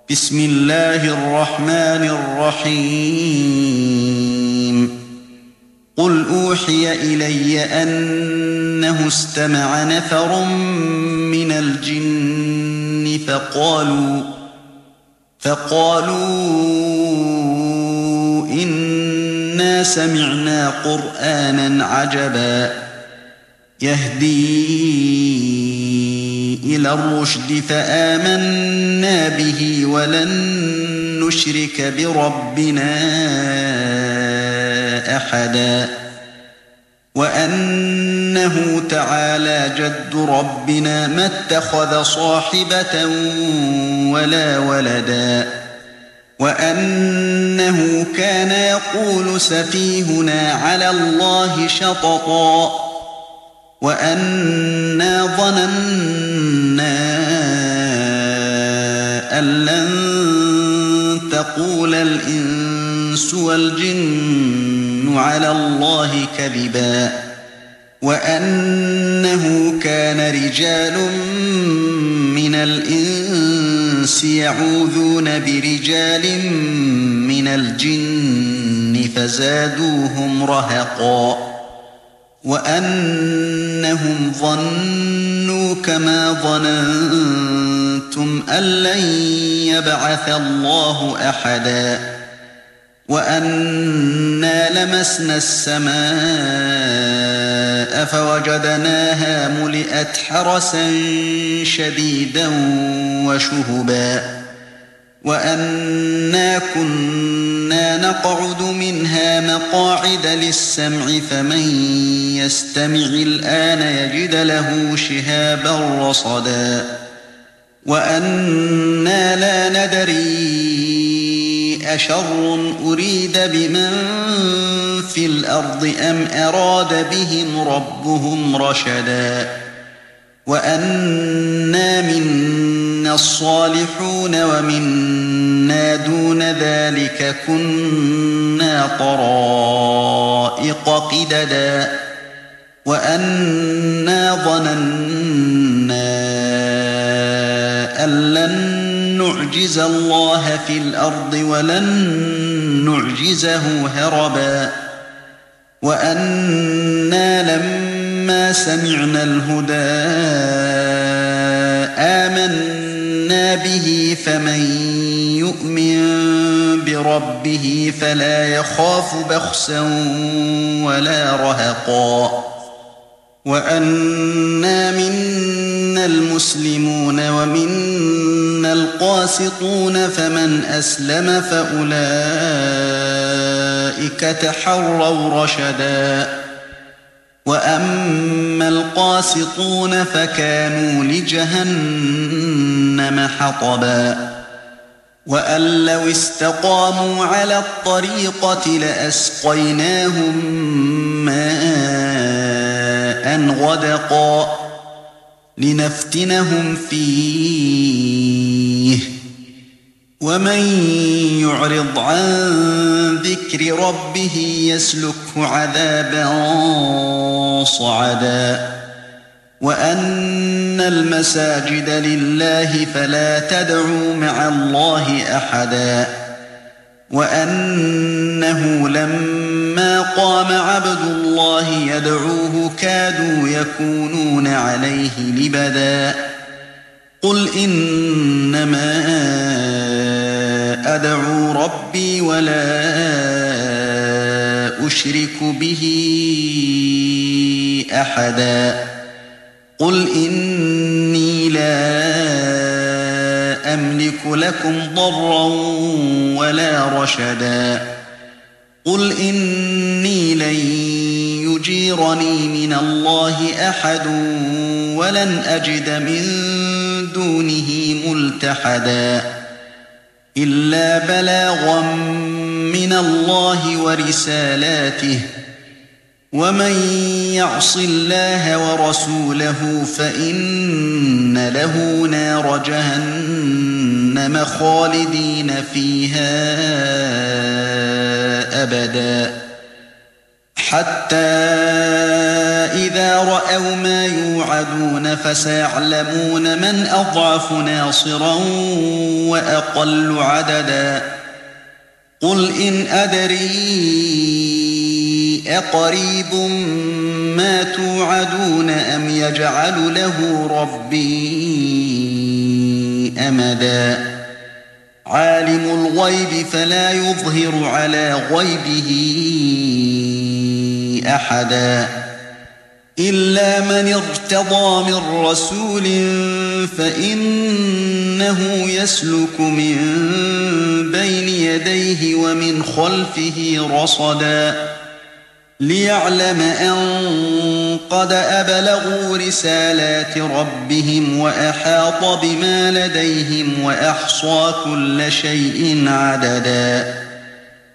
بسم الله الرحمن الرحيم قل أوحي إلي أنه استمع نفر من الجن فقالوا إنا سمعنا قرآنا عجبا يهدي إلى الرشد فآمنا به ولن نشرك بربنا أحدا وأنه تعالى جد ربنا ما اتخذ صاحبة ولا ولدا وأنه كان يقول سفيهنا على الله شططا وأنا ظننا أن لن تقول الإنس والجن على الله كذبا وأنه كان رجال من الإنس يعوذون برجال من الجن فزادوهم رهقا وأنهم ظنوا كما ظننتم أن لن يبعث الله أحدا وأنا لمسنا السماء فوجدناها ملئت حرسا شديدا وشهبا وأنا كنا نقعد منها مقاعد للسمع فمن يستمع الآن يجد له شهابا رصدا وأنا لا ندري أشر أريد بمن في الأرض أم أراد بهم ربهم رشدا وأنا منا الصالحون ومنا دون ذلك كنا طرائق قددا وأنا ظننا أن لن نعجز الله في الأرض ولن نعجزه هربا وأنا لما سمعنا الهدى آمنا به فمن يؤمن بربه فلا يخاف بخسا ولا رهقا وأنا منا المسلمون ومنا القاسطون فمن أسلم فأولئك تحروا رشدا وأما القاسطون فكانوا لجهنم حطبا وأن لو استقاموا على الطريقة لأسقيناهم ماء غدقا لنفتنهم فيه ومن يعرض عن ذكر ربه يسلكه عذابا صعدا وأن المساجد لله فلا تدعوا مع الله أحدا وأنه لما قام عبد الله يدعوه كادوا يكونون عليه لبدا قل إنما أدعو ربي ولا أشرك به أحدا قل إني لا أملك لكم ضرا ولا رشدا قل إني لن يجيرني من الله أحد ولن أجد من دونه ملتحدا إلا بلاغا من الله ورسالاته ومن يعص الله ورسوله فإن له نار جهنم خالدين فيها أبدا حتى إذا رأوا ما يوعدون فسيعلمون من أضعف ناصرا وأقل عددا قل إن أدري أقريب ما توعدون أم يجعل له ربي أمدا عالم الغيب فلا يظهر على غيبه أحدا إلا من ارتضى من رسول فإنه يسلك من بين يديه ومن خلفه رصدا ليعلم أن قد أبلغوا رسالات ربهم وأحاط بما لديهم وأحصى كل شيء عددا